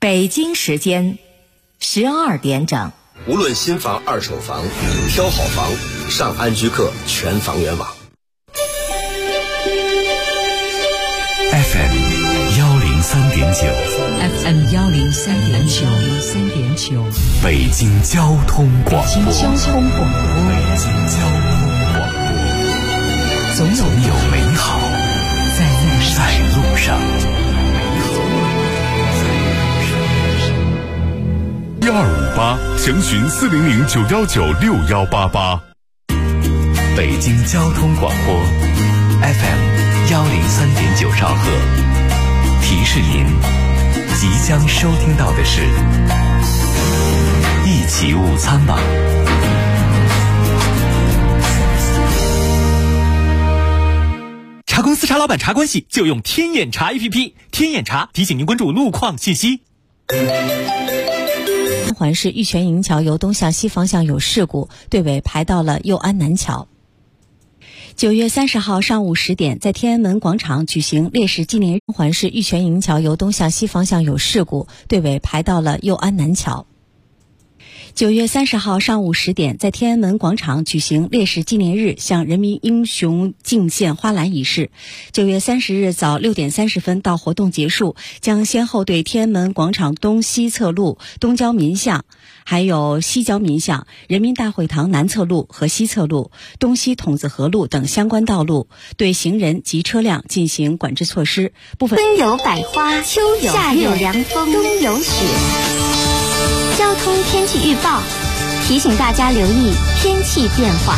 北京时间12点整。 无论新房、二手房，挑好房，上安居客全房源网。 FM 103.9 北京交通广播，总有美好在路上。1258详询400-919-6188。北京交通广播 FM 103.9兆赫，提示您即将收听到的是一起午餐吧。 茶公司茶老板茶关系就用天眼查 APP， 天眼查提醒您关注路况信息。 环市玉泉营桥由东向西方向有事故，队尾排到了右安南桥。9月30号上午10点，在天安门广场举行烈士纪念日。环市玉泉营桥由东向西方向有事故，队尾排到了右安南桥。9月30号上午10点，在天安门广场举行烈士纪念日向人民英雄敬献花篮仪式。9月30日早6点30分到活动结束，将先后对天安门广场东西侧路、东郊民巷、还有西郊民巷、人民大会堂南侧路和西侧路、东西筒子河路等相关道路对行人及车辆进行管制措施。部分春有百花，秋有夏有凉风，冬有雪。交通天气预报提醒大家留意天气变化。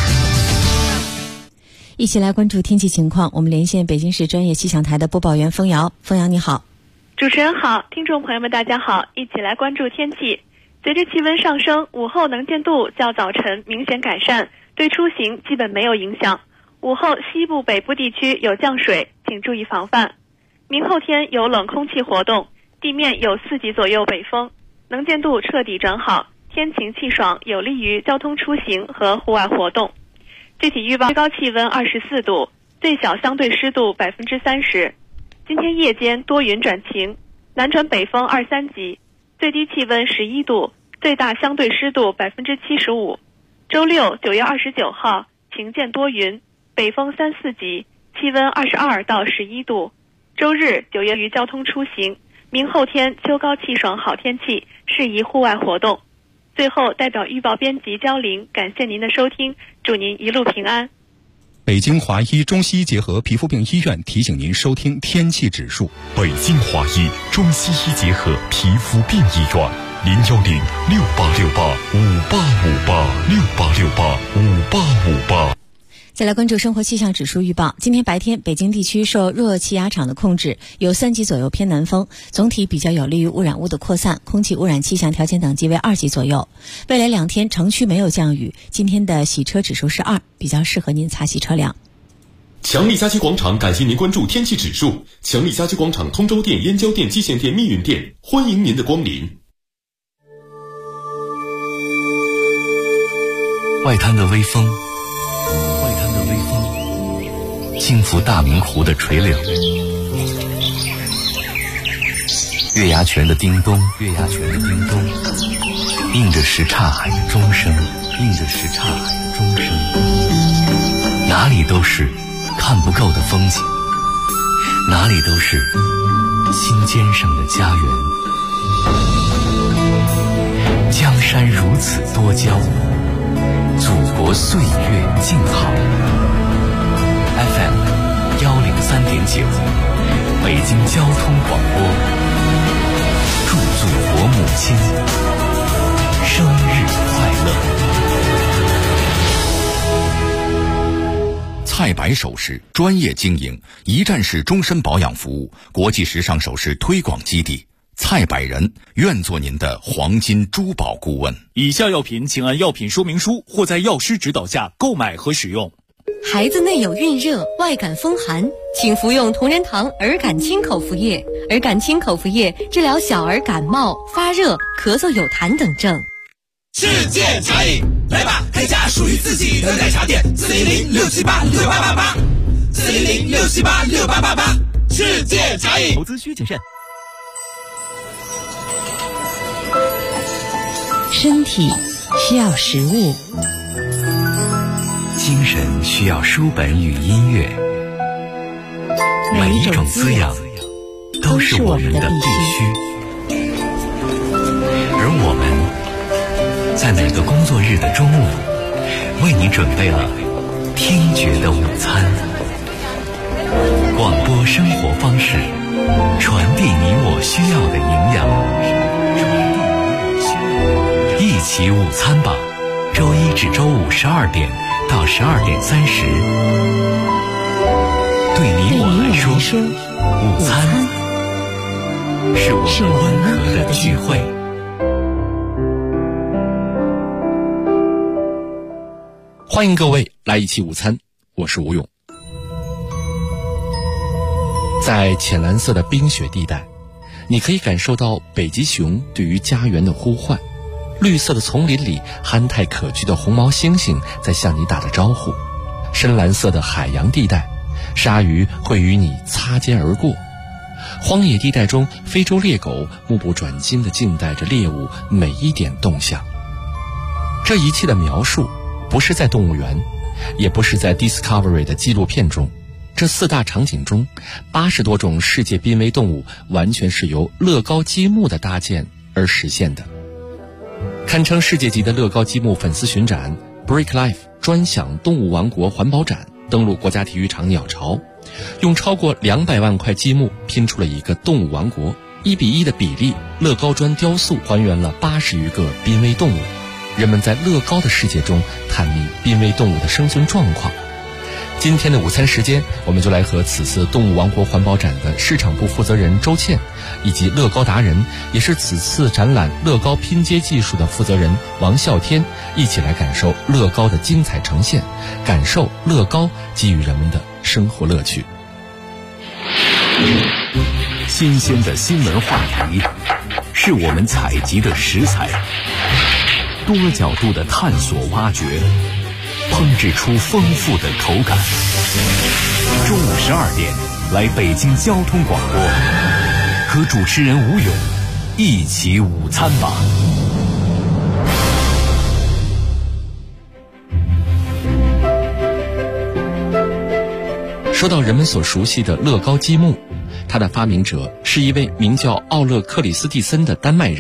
一起来关注天气情况，我们连线北京市专业气象台的播报员冯瑶。冯瑶你好。 主持人好，听众朋友们大家好，一起来关注天气。随着气温上升，午后能见度较早晨明显改善，对出行基本没有影响。午后西部北部地区有降水，请注意防范。明后天有冷空气活动，地面有4级左右北风，能见度彻底转好，天晴气爽，有利于交通出行和户外活动。具体预报：最高气温24度，最小相对湿度30%。今天夜间多云转晴，南转北风2-3级，最低气温11度，最大相对湿度75%。周六9月29号晴间多云，北风3-4级，气温22到11度。周日9月于交通出行。明后天秋高气爽好天气，适宜户外活动。最后代表预报编辑焦玲感谢您的收听，祝您一路平安。 北京华医中西医结合皮肤病医院提醒您收听天气指数。 北京华医中西医结合皮肤病医院，010-6868-5858，6868-5858。 再来关注生活气象指数预报。今天白天，北京地区受弱气压场的控制，有3级左右偏南风，总体比较有利于污染物的扩散，空气污染气象条件等级为2级左右。未来2天城区没有降雨，今天的洗车指数是2，比较适合您擦洗车辆。 强力家居广场感谢您关注天气指数。强力家居广场通州店、燕郊店、蓟县店、密云店，欢迎您的光临。 外滩的微风轻拂大明湖的垂柳，月牙泉的叮咚，映着什刹海的钟声，哪里都是看不够的风景，哪里都是心尖上的家园。江山如此多娇，祖国岁月静好。FM 103.9，北京交通广播，祝祖国母亲生日快乐。 菜百首饰专业经营，一站式终身保养服务，国际时尚首饰推广基地。菜百人愿做您的黄金珠宝顾问。 以下药品请按药品说明书或在药师指导下购买和使用。 孩子内有孕热、外感风寒，请服用同仁堂儿感清口服液。儿感清口服液治疗小儿感冒、发热、咳嗽有痰等症。 世界茶饮，来吧，开家属于自己的奶茶店，400-678-6888，400-678-6888，世界茶饮。 投资需谨慎。 身体需要食物， 精神需要书本与音乐，每一种滋养都是我们的必须。而我们在每个工作日的中午，为你准备了听觉的午餐。广播生活方式，传递你我需要的营养。一起午餐吧，周一至周五12点到12点30。对你我来说，午餐是我们温和的聚会。 欢迎各位来一起午餐，我是吴勇。在浅蓝色的冰雪地带，你可以感受到北极熊对于家园的呼唤。绿色的丛林里，憨态可掬的红毛猩猩在向你打着招呼。深蓝色的海洋地带，鲨鱼会与你擦肩而过。荒野地带中，非洲猎狗目不转睛地静待着猎物每一点动向。这一切的描述不是在动物园，也不是在 Discovery 的纪录片中，这4大场景中80多种世界濒危动物完全是由乐高积木的搭建而实现的。堪称世界级的乐高积木粉丝巡展 Brick Life 专享动物王国环保展登陆国家体育场鸟巢，用超过200万块积木拼出了一个动物王国，1:1的比例乐高砖雕塑还原了80余个濒危动物。人们在乐高的世界中探秘濒危动物的生存状况。今天的午餐时间，我们就来和此次动物王国环保展的市场部负责人周倩，以及乐高达人，也是此次展览乐高拼接技术的负责人王啸天，一起来感受乐高的精彩呈现，感受乐高给予人们的生活乐趣。 新鲜的新闻话题是我们采集的食材，多角度的探索挖掘，烹制出丰富的口感。中午12点，来北京交通广播，和主持人吴勇一起午餐吧。 说到人们所熟悉的乐高积木，它的发明者是一位名叫奥勒克里斯蒂森的丹麦人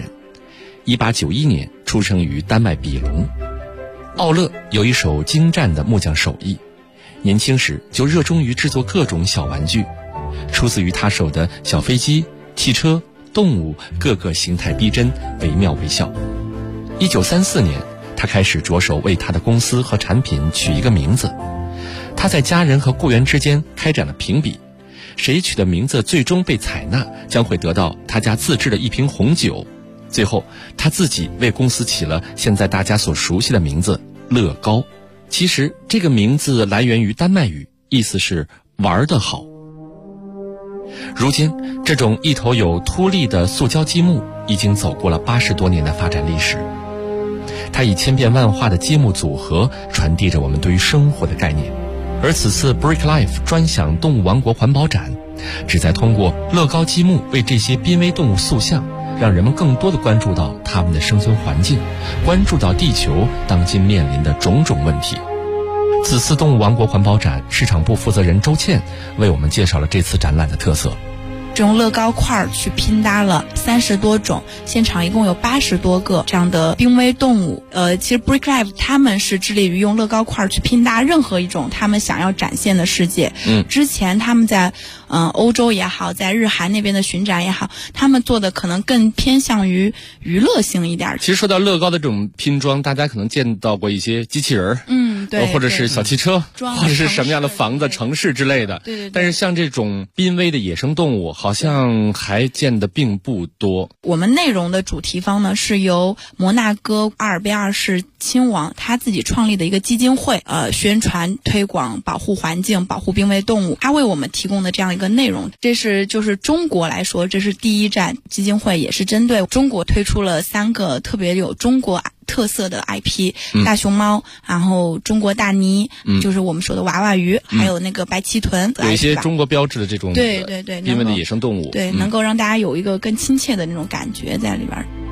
，1891年出生于丹麦比隆。奥勒有一手精湛的木匠手艺，年轻时就热衷于制作各种小玩具，出自于他手的小飞机、汽车、动物，各个形态逼真，惟妙惟肖。1934年，他开始着手为他的公司和产品取一个名字。他在家人和雇员之间开展了评比，谁取的名字最终被采纳，将会得到他家自制的一瓶红酒。最后他自己为公司起了现在大家所熟悉的名字乐高。其实这个名字来源于丹麦语，意思是玩得好。如今这种一头有凸粒的塑胶积木已经走过了80多年的发展历史，它以千变万化的积木组合传递着我们对于生活的概念。而此次 Brick Life 专享动物王国环保展，旨在通过乐高积木为这些濒危动物塑像，让人们更多地关注到它们的生存环境，关注到地球当今面临的种种问题。此次动物王国环保展市场部负责人周倩为我们介绍了这次展览的特色。 用乐高块去拼搭了30多种，现场一共有80多个这样的濒危动物。其实 Brick Life 他们是致力于用乐高块去拼搭任何一种他们想要展现的世界。之前他们在欧洲也好，在日韩那边的巡展也好，他们做的可能更偏向于娱乐性一点。 其实说到乐高的这种拼装，大家可能见到过一些机器人， 对， 或者是小汽车，或者是什么样的房子、城市之类的。 对。 但是像这种濒危的野生动物，好像还见的并不多。 我们内容的主题方呢，是由摩纳哥阿尔卑2世亲王他自己创立的一个基金会，宣传推广保护环境、保护濒危动物，他为我们提供的这样一个内容。这是就是中国来说，这是第一站，基金会也是针对中国推出了3个特别有中国特色的 IP，大熊猫，然后中国大鲵，就是我们说的娃娃鱼，还有那个白鳍豚， 有一些中国标志的这种对濒危的野生动物， 对，能够让大家有一个更亲切的那种感觉在里边。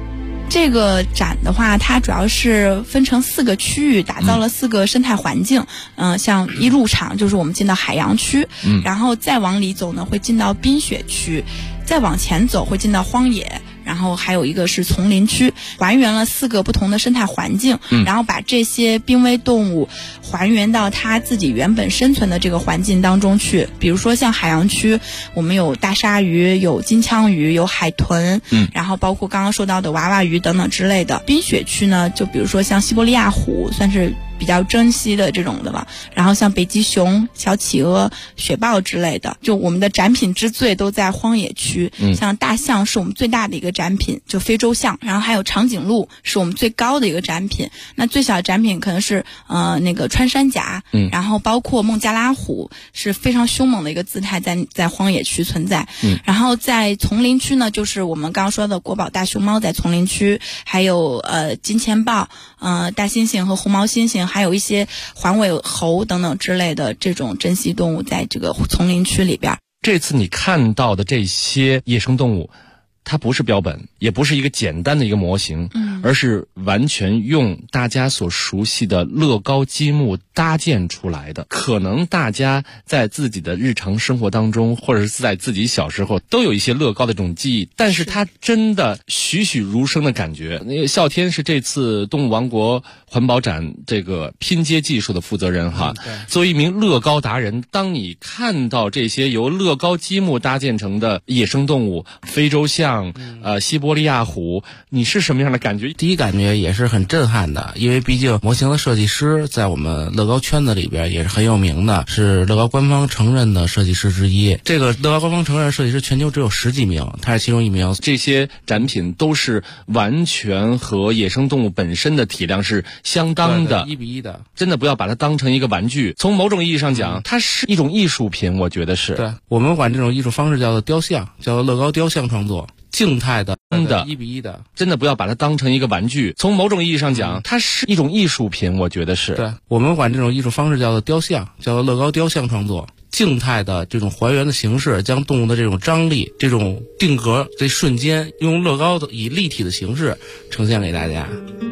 这个展的话，它主要是分成4个区域，打造了4个生态环境。像一入场就是我们进到海洋区，然后再往里走呢，会进到冰雪区，再往前走会进到荒野。然后还有一个是丛林区，还原了4个不同的生态环境，然后把这些濒危动物还原到它自己原本生存的这个环境当中去。比如说像海洋区，我们有大鲨鱼，有金枪鱼，有海豚，然后包括刚刚说到的娃娃鱼等等之类的。冰雪区呢，就比如说像西伯利亚虎，算是比较珍稀的这种的吧，然后像北极熊、小企鹅、雪豹之类的，就我们的展品之最都在荒野区。像大象是我们最大的一个展品，就非洲象，然后还有长颈鹿是我们最高的一个展品。那最小的展品可能是那个穿山甲，然后包括孟加拉虎是非常凶猛的一个姿态在荒野区存在。然后在丛林区呢，就是我们刚刚说的国宝大熊猫在丛林区，还有金钱豹、大猩猩和红毛猩猩，还有一些环尾猴等等之类的这种珍稀动物在这个丛林区里边。 这次你看到的这些野生动物，它不是标本，也不是一个简单的一个模型，而是完全用大家所熟悉的乐高积木搭建出来的。可能大家在自己的日常生活当中，或者是在自己小时候都有一些乐高的这种记忆，但是它真的栩栩如生的感觉。那个啸天是这次动物王国环保展这个拼接技术的负责人哈。作为一名乐高达人，当你看到这些由乐高积木搭建成的野生动物，非洲象、西伯利亚虎，你是什么样的感觉？ 第一感觉也是很震撼的，因为毕竟模型的设计师在我们乐高圈子里边也是很有名的，是乐高官方承认的设计师之一。这个乐高官方承认设计师全球只有10几名，他是其中一名。 这些展品都是完全和野生动物本身的体量是相当的 ，1比1的。 真的不要把它当成一个玩具，从某种意义上讲，它是一种艺术品，我觉得是。 对，我们管这种艺术方式叫做雕像，叫做乐高雕像创作。静态的，1比1的， 真的不要把它当成一个玩具。从某种意义上讲，它是一种艺术品，我觉得是。 对，我们管这种艺术方式叫做雕像，叫做乐高雕像创作。静态的这种还原的形式，将动物的这种张力、这种定格，这瞬间用乐高的以立体的形式呈现给大家。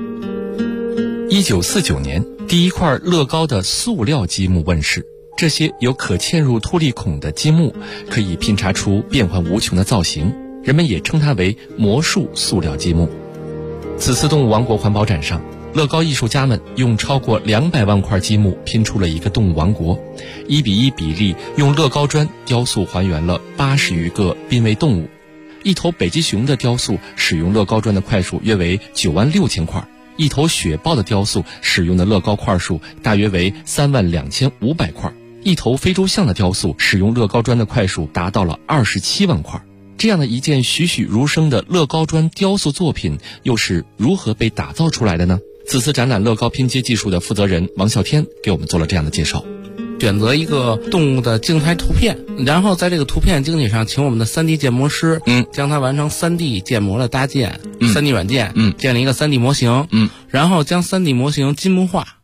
1949年，第一块乐高的塑料积木问世。这些有可嵌入凸力孔的积木，可以拼插出变幻无穷的造型。人们也称它为魔术塑料积木。此次动物王国环保展上，乐高艺术家们用超过200万块积木拼出了一个动物王国，1比1比例用乐高砖雕塑还原了80余个濒危动物。一头北极熊的雕塑使用乐高砖的块数约为96000块，一头雪豹的雕塑使用的乐高块数大约为32500块，一头非洲象的雕塑使用乐高砖的块数达到了27万块。这样的一件栩栩如生的乐高砖雕塑作品，又是如何被打造出来的呢？此次展览乐高拼接技术的负责人王啸天给我们做了这样的介绍。 选择一个动物的静态图片，然后在这个图片经济上请我们的3D 建模师，将它完成3D 建模的搭建，3D 软件，建立一个3D 模型，然后将3D 模型金木化，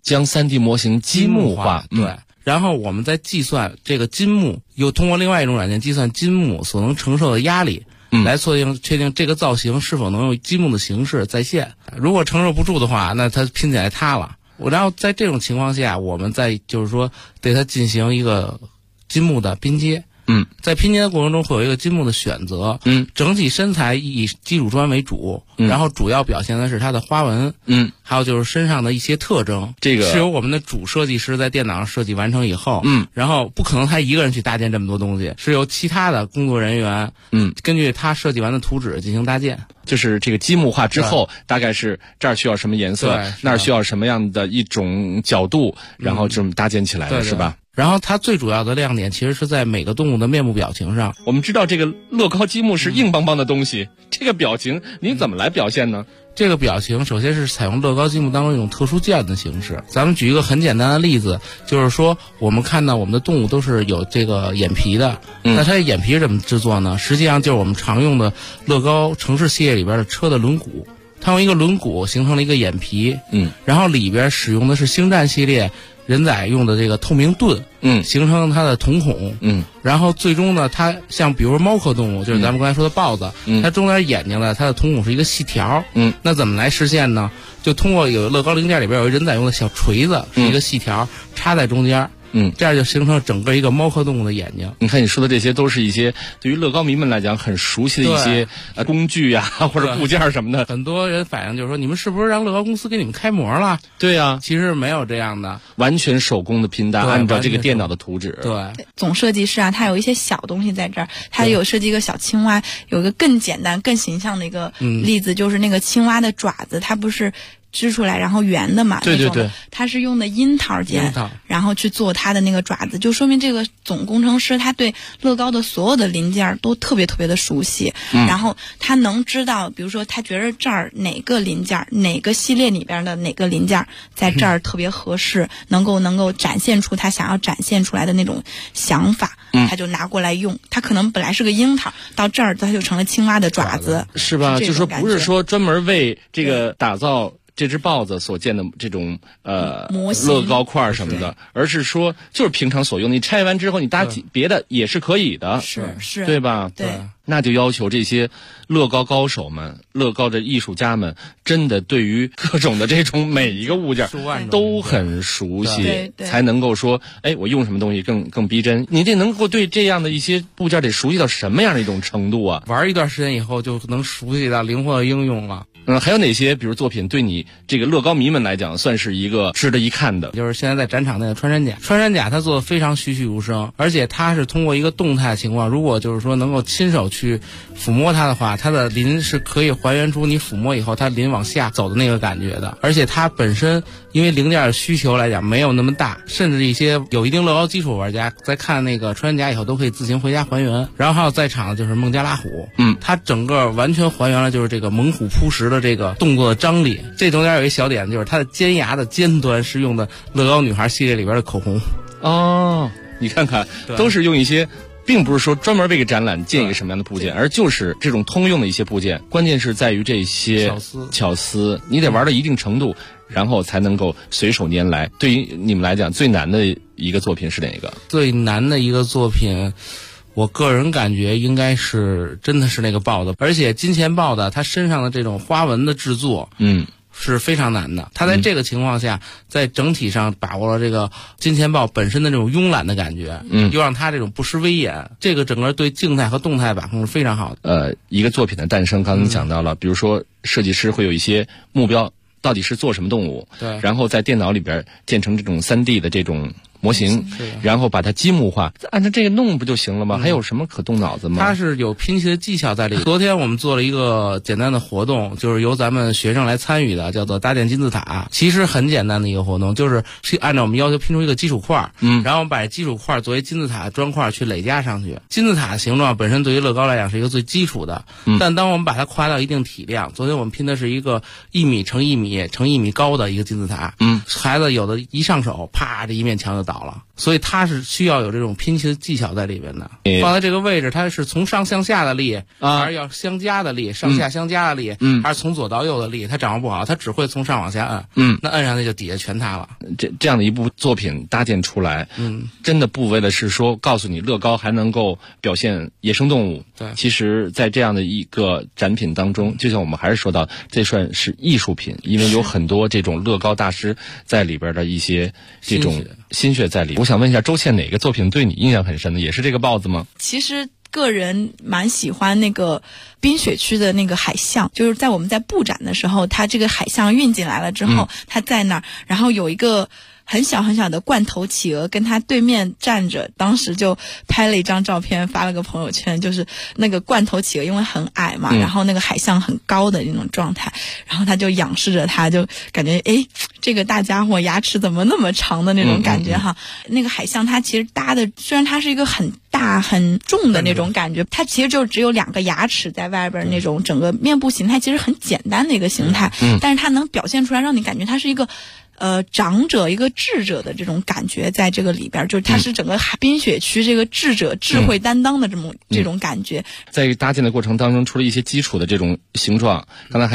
对。然后我们再计算这个金木，又通过另外一种软件计算金木所能承受的压力，来确定这个造型是否能用积木的形式再现。如果承受不住的话，那它拼起来塌了。然后在这种情况下，我们再就是说对它进行一个金木的拼接。在拼接的过程中会有一个金木的选择。整体身材以基础砖为主，然后主要表现的是它的花纹。还有就是身上的一些特征。这个是由我们的主设计师在电脑上设计完成以后，然后不可能他一个人去搭建这么多东西，是由其他的工作人员，根据他设计完的图纸进行搭建。 就是这个积木化之后，大概是这儿需要什么颜色，那儿需要什么样的一种角度，然后这么搭建起来的，是吧？ 然后它最主要的亮点其实是在每个动物的面部表情上。 我们知道这个乐高积木是硬邦邦的东西，这个表情您怎么来表现呢？ 这个表情首先是采用乐高积木当中一种特殊件的形式。咱们举一个很简单的例子，就是说我们看到我们的动物都是有这个眼皮的，那它的眼皮是怎么制作呢？实际上就是我们常用的乐高城市系列里边的车的轮毂，它用一个轮毂形成了一个眼皮，然后里边使用的是星战系列人仔用的这个透明盾，形成它的瞳孔，然后最终呢，它像比如说猫科动物，就是咱们刚才说的豹子，它中间眼睛呢，它的瞳孔是一个细条，那怎么来实现呢？就通过有乐高零件里边有人仔用的小锤子，是一个细条插在中间。这样就形成整个一个猫科动物的眼睛。 你看你说的这些都是一些对于乐高迷们来讲很熟悉的一些工具啊或者部件什么的。 很多人反映就是说，你们是不是让乐高公司给你们开模了？ 对啊， 其实没有这样的， 完全手工的拼搭，按照这个电脑的图纸。 对，总设计师啊，他有一些小东西在这儿，他有设计一个小青蛙，有一个更简单、更形象的一个例子，就是那个青蛙的爪子，它不是织出来然后圆的嘛， 对， 它是用的樱桃剪，然后去做它的那个爪子，就说明这个总工程师他对乐高的所有的零件都特别特别的熟悉，然后他能知道，比如说他觉得这儿哪个零件哪个系列里边的哪个零件在这儿特别合适，能够展现出他想要展现出来的那种想法，他就拿过来用。他可能本来是个樱桃，到这儿他就成了青蛙的爪子， 是吧？就说不是说专门为这个打造这只豹子所建的这种模型乐高块什么的，而是说就是平常所用，你拆完之后你搭别的也是可以的， 是对吧？ 对， 那就要求这些乐高高手们、乐高的艺术家们，真的对于各种的这种每一个物件都很熟悉，才能够说，哎，我用什么东西更逼真。你这能够对这样的一些部件得熟悉到什么样的一种程度啊？ 玩一段时间以后就能熟悉到灵活的应用了。 还有哪些比如作品对你这个乐高迷们来讲算是一个值得一看的？ 就是现在在展场那个穿山甲，穿山甲它做的非常栩栩如生，而且它是通过一个动态的情况，如果就是说能够亲手去抚摸它的话，它的鳞是可以还原出你抚摸以后它鳞往下走的那个感觉的。而且它本身因为零件的需求来讲没有那么大，甚至一些有一定乐高基础玩家在看那个穿山甲以后都可以自行回家还原。然后还有在场的就是孟加拉虎，它整个完全还原了就是这个猛虎扑食的这个动作的张力。这中间有一小点，就是它的尖牙的尖端是用的乐高女孩系列里边的口红。 哦，你看看，都是用一些并不是说专门为个展览建一个什么样的部件，而就是这种通用的一些部件。关键是在于这些巧思，你得玩到一定程度，然后才能够随手拈来。对于你们来讲，最难的一个作品是哪个？ 最难的一个作品，我个人感觉应该是真的是那个豹子，而且金钱豹的它身上的这种花纹的制作，是非常难的。它在这个情况下，在整体上把握了这个金钱豹本身的这种慵懒的感觉，又让它这种不失威严，这个整个对静态和动态把控是非常好的。 一个作品的诞生，刚才你讲到了，比如说设计师会有一些目标，到底是做什么动物， 对， 然后在电脑里边建成这种3D 的这种模型，然后把它积木化，按照这个弄不就行了吗？还有什么可动脑子吗？ 它是有拼砌的技巧在里。昨天我们做了一个简单的活动，就是由咱们学生来参与的，叫做搭建金字塔。其实很简单的一个活动，就是按照我们要求拼出一个基础块，然后把基础块作为金字塔的砖块去垒加上去。金字塔的形状本身对于乐高来讲是一个最基础的，但当我们把它扩大到一定体量，昨天我们拼的是一个1米乘1米乘1米高的一个金字塔，孩子有的一上手，啪，这一面墙就倒了。所以它是需要有这种拼砌的技巧在里边的。放在这个位置，它是从上向下的力，还是要相加的力，上下相加的力，还是从左到右的力，它掌握不好，它只会从上往下按，那按上去就底下全塌了。 这样的一部作品搭建出来，真的不为的是说告诉你乐高还能够表现野生动物。 对， 其实在这样的一个展品当中，就像我们还是说到，这算是艺术品，因为有很多这种乐高大师在里边的一些这种心血在里。我想问一下周倩，哪个作品对你印象很深的？也是这个豹子吗？ 其实个人蛮喜欢那个冰雪区的那个海象，就是在我们在布展的时候，它这个海象运进来了之后，它在那儿，然后有一个很小很小的罐头企鹅跟他对面站着，当时就拍了一张照片发了个朋友圈，就是那个罐头企鹅因为很矮嘛，然后那个海象很高的那种状态，然后他就仰视着他，就感觉这个大家伙牙齿怎么那么长的那种感觉哈。那个海象它其实搭的，虽然它是一个很大很重的那种感觉，它其实就只有2个牙齿在外边，那种整个面部形态其实很简单的一个形态，但是它能表现出来让你感觉它是一个长者一个智者的这种感觉在这个里边，就是它是整个冰雪区这个智者智慧担当的这种感觉。 在搭建的过程当中，除了一些基础的这种形状，刚才还要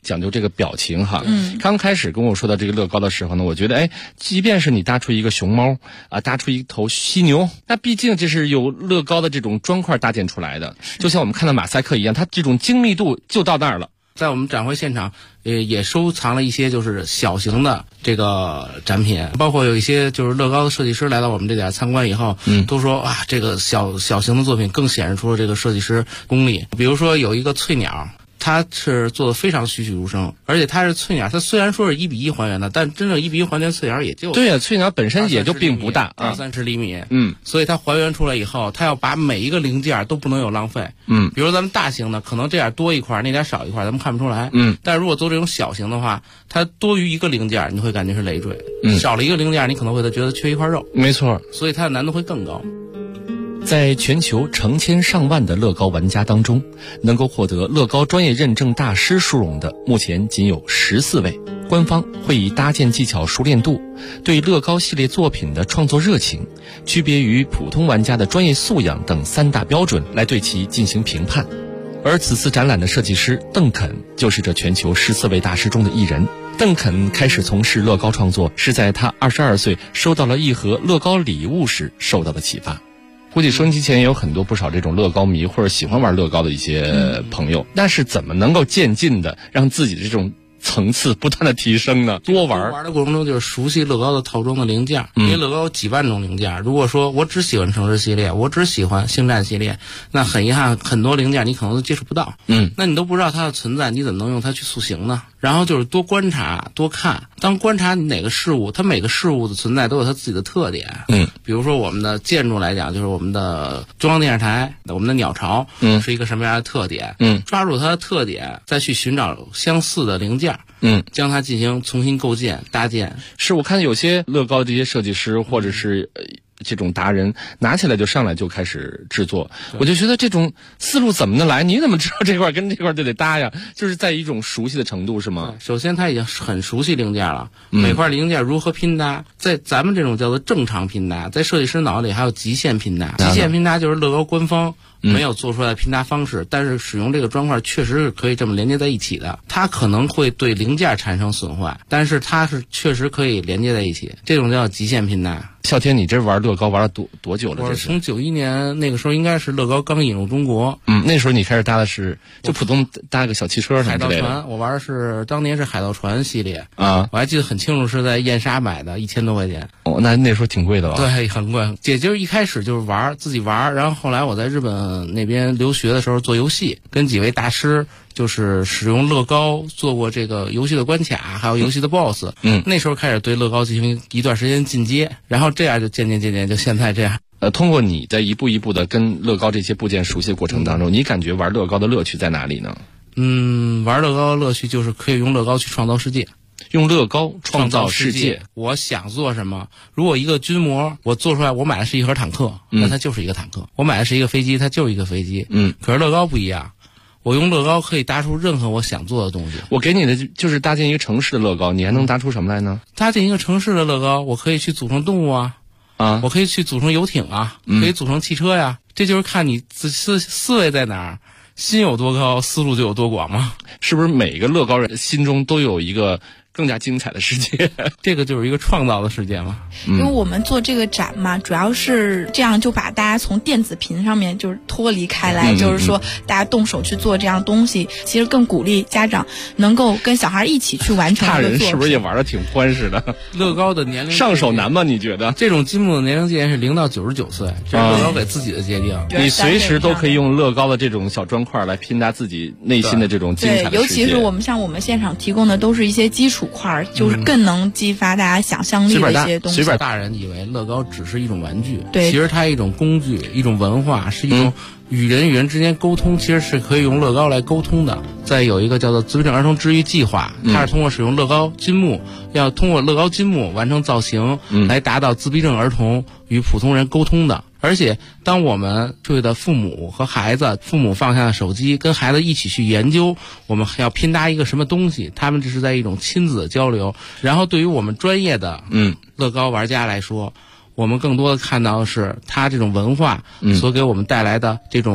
讲究这个表情哈。刚开始跟我说到这个乐高的时候呢，我觉得即便是你搭出一个熊猫啊，搭出一头犀牛，那毕竟这是由乐高的这种砖块搭建出来的，就像我们看到马赛克一样，它这种精密度就到那儿了。 在我们展会现场，也收藏了一些就是小型的这个展品，包括有一些就是乐高的设计师来到我们这点参观以后，都说啊，这个小型的作品更显示出了这个设计师功力。比如说有一个翠鸟，它是做的非常栩栩如生，而且它是翠鸟，它虽然说是1:1还原的，但真正1:1还原翠鸟也就对呀，翠鸟本身也就并不大 ，20-30厘米，所以它还原出来以后，它要把每一个零件都不能有浪费，比如咱们大型的可能这点多一块，那点少一块，咱们看不出来，但是如果做这种小型的话，它多于一个零件，你会感觉是累赘，少了一个零件，你可能会觉得缺一块肉， 没错， 所以它的难度会更高。 在全球成千上万的乐高玩家当中，能够获得乐高专业认证大师殊荣的，目前仅有14位。官方会以搭建技巧熟练度、对乐高系列作品的创作热情、区别于普通玩家的专业素养等3大标准来对其进行评判。而此次展览的设计师邓肯就是这全球14位大师中的一人。邓肯开始从事乐高创作是在他22岁收到了一盒乐高礼物时受到的启发。估计收音机前也有不少这种乐高迷或者喜欢玩乐高的一些朋友，但是怎么能够渐进的让自己的这种层次不断的提升呢？多玩的过程中就是熟悉乐高的套装的零件，因为乐高有几万种零件。如果说我只喜欢城市系列，我只喜欢星战系列，那很遗憾，很多零件你可能都接触不到。那你都不知道它的存在，你怎么能用它去塑形呢？然后就是多观察多看，当观察你哪个事物，它每个事物的存在都有它自己的特点。比如说我们的建筑来讲，就是我们的中央电视台，我们的鸟巢，是一个什么样的特点？抓住它的特点，再去寻找相似的零件。将它进行重新构建搭建。 是我看有些乐高的这些设计师或者是这种达人拿起来就上来就开始制作，我就觉得这种思路怎么能来？你怎么知道这块跟这块就得搭呀？就是在一种熟悉的程度是吗？ 首先他已经很熟悉零件了，每块零件如何拼搭，在咱们这种叫做正常拼搭，在设计师脑里还有极限拼搭。极限拼搭就是乐高官方没有做出来的拼搭方式，但是使用这个砖块确实是可以这么连接在一起的。它可能会对零件产生损坏，但是它是确实可以连接在一起，这种叫极限拼搭。 啸天，你这玩乐高玩了多久了？ 我从91年那个时候，应该是乐高刚引入中国。 那时候你开始搭的是就普通搭个小汽车什么之类的。 海盗船，我玩的是当年是海盗船系列啊，我还记得很清楚，是在燕莎买的，1000多块钱。 那时候挺贵的吧？ 对，很贵。姐就是一开始就是自己玩，然后后来我在日本那边留学的时候做游戏，跟几位大师就是使用乐高做过这个游戏的关卡，还有游戏的 BOSS。那时候开始对乐高进行一段时间进阶，然后这样就渐渐就现在这样。 通过你在一步一步的跟乐高这些部件熟悉的过程当中，你感觉玩乐高的乐趣在哪里呢？ 玩乐高的乐趣就是可以用乐高去创造世界。 用乐高创造世界， 我想做什么？如果一个军模我做出来，我买的是一盒坦克，那它就是一个坦克；我买的是一个飞机，它就是一个飞机。可是乐高不一样，我用乐高可以搭出任何我想做的东西。 我给你的就是搭建一个城市的乐高，你还能搭出什么来呢？ 搭建一个城市的乐高，我可以去组成动物啊，我可以去组成游艇啊，可以组成汽车呀。这就是看你思维在哪儿，心有多高，思路就有多广嘛。 是不是每个乐高人心中都有一个更加精彩的世界？ 这个就是一个创造的世界嘛。 因为我们做这个展嘛，主要是这样就把大家从电子屏上面就是脱离开来，就是说大家动手去做这样东西，其实更鼓励家长能够跟小孩一起去完成。 大人是不是也玩得挺欢实的？ 乐高的年龄上手难吗？你觉得？ 这种积木的年龄界限是0到99岁，这是乐高给自己的界定。 你随时都可以用乐高的这种小砖块来拼搭自己内心的这种精彩的世界。 尤其是我们现场提供的都是一些基础块，就是更能激发大家想象力的一些东西。 大人以为乐高只是一种玩具， 对， 其实它一种工具，一种文化，是一种与人之间沟通，其实是可以用乐高来沟通的。再有一个叫做自闭症儿童治愈计划，它是通过使用乐高积木，要通过乐高积木完成造型，来达到自闭症儿童与普通人沟通的。而且当我们对的父母和孩子，父母放下了手机，跟孩子一起去研究我们要拼搭一个什么东西，他们这是在一种亲子的交流。然后对于我们专业的乐高玩家来说，我们更多的看到的是他这种文化所给我们带来的这种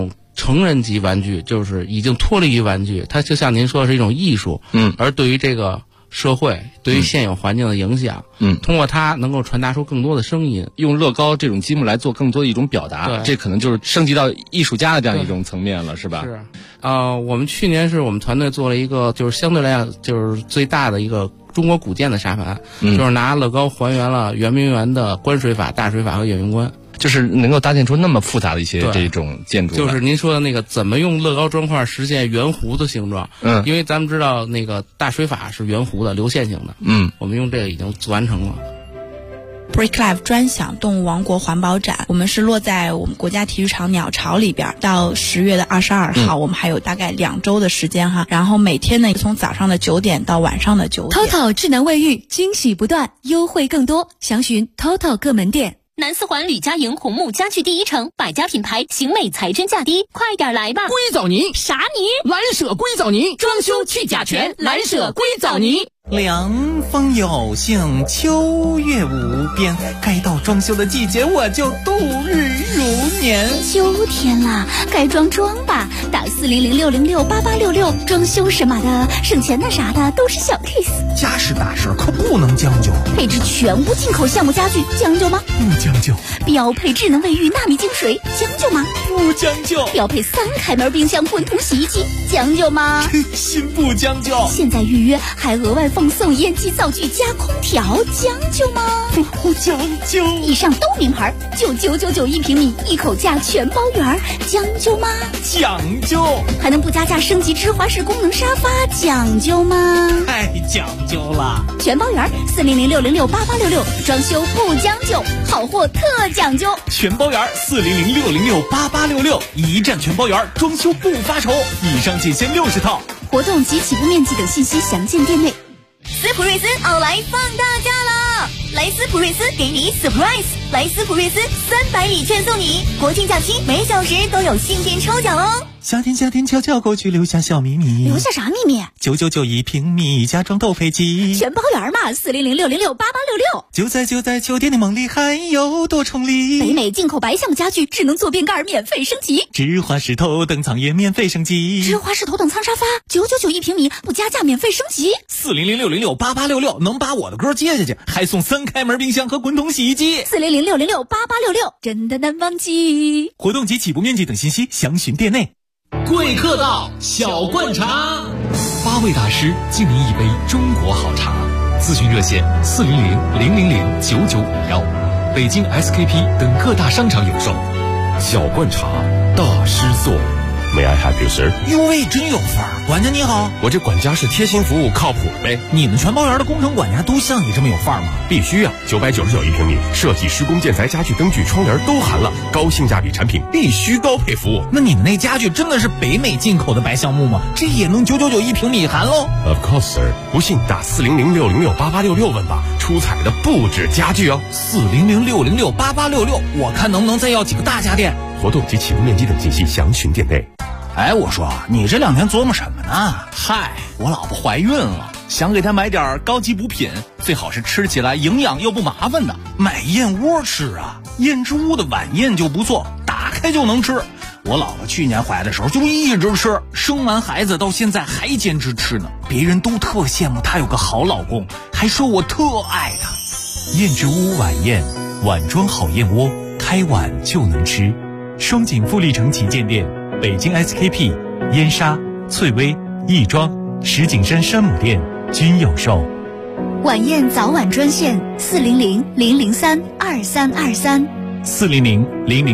成人级玩具，就是已经脱离于玩具，它就像您说的是一种艺术，而对于这个社会，对于现有环境的影响，通过它能够传达出更多的声音， 用乐高这种积木来做更多的一种表达，这可能就是升级到艺术家的这样一种层面了，是吧？ 是。我们去年是我们团队做了一个，就是相对来讲就是最大的一个中国古建的沙盘，就是拿乐高还原了圆明园的观水法、大水法和远云观。 就是能够搭建出那么复杂的一些这种建筑， 就是您说的那个怎么用乐高砖块实现圆弧的形状？因为咱们知道那个大水法是圆弧的、流线型的，我们用这个已经完成了。 BreakLife 专享动物王国环保展，我们是落在我们国家体育场鸟巢里边，到10月的22号，我们还有大概2周的时间哈。然后每天呢，从早上的9点到晚上的9点。 TOTO 智能卫浴，惊喜不断，优惠更多，详询 TOTO 各门店。 南四环吕家营红木家具第一城，百家品牌，型美才真价低，快点来吧！ 硅藻泥啥泥？ 蓝舍硅藻泥，装修去甲醛，蓝舍硅藻泥。 凉风有幸，秋月无边，该到装修的季节，我就度日如年。 秋天了，该装吧，打400-606-8866，装修什么的，省钱的啥的都是小 case。 家事大事可不能将就， 配置全屋进口橡木家具，将就吗？ 不将就。 标配智能卫浴纳米净水，将就吗？ 不将就。 标配3开门冰箱滚筒洗衣机，将就吗？ 心不将就。 现在预约还额外奉送烟机灶具加空调，将就吗？ 不将就。 以上都名牌，99991平米，一口价全包圆，将就吗？ 讲究。 还能不加价升级芝华士功能沙发，讲究吗？ 太讲究了。 全包圆，400-606-8866，装修不将就，好货特讲究。 全包圆，400-606-8866，一站全包圆，装修不发愁。以上仅限60套。 活动及起步面积等信息详见店内。 斯普瑞斯奥莱放大假了！来斯普瑞斯给你 surprise， 来斯普瑞斯300礼券送你，国庆假期每小时都有新品抽奖哦！ 夏天悄悄过去，留下小秘密。 留下啥秘密 ？9991平米，家装都配齐。 全包圆嘛，400-606-8866。 就在酒店的梦里，还有多重礼。 北美进口白橡木家具，智能坐便盖免费升级。 芝华士头等舱也免费升级。 芝华士头等舱沙发，9991平米，不加价免费升级。 400-606-8866，能把我的歌接下去，还送3开门冰箱和滚筒洗衣机。 400-606-8866，真的难忘记。 活动及起步面积等信息详询店内。 贵客到小灌茶 ，8位大师敬您一杯中国好茶。咨询热线400-000-9951，北京 SKP 等各大商场有售。 小灌茶，大师做。May I help you, sir？ 哟喂，真有范儿！管家你好， 我这管家是贴心服务，靠谱呗。 你们全包园的工程管家都像你这么有范儿吗？ 必须啊！999一平米，设计、施工、建材、家具、灯具、窗帘都含了，高性价比产品，必须高配服务。 那你们那家具真的是北美进口的白橡木吗？这也能999一平米含喽 ？Of course, sir。不信打400-606-8866问吧，出彩的不止家具哦。 400-606-8866，我看能不能再要几个大家电。 活动及起步面积等信息详询店内。 哎，我说你这2天琢磨什么呢？ 嗨，我老婆怀孕了，想给她买点高级补品，最好是吃起来营养又不麻烦的。 买燕窝吃啊，燕之屋的晚宴就不错，打开就能吃。我老婆去年怀的时候就一直吃，生完孩子到现在还坚持吃呢。别人都特羡慕她有个好老公，还说我特爱她。 燕之屋晚宴，碗装好燕窝，开碗就能吃。双井富力城旗舰店，北京 SKP、燕莎、翠微、亦庄、石景山山姆店均有售。 晚宴早晚专线400-003-2323。 400-003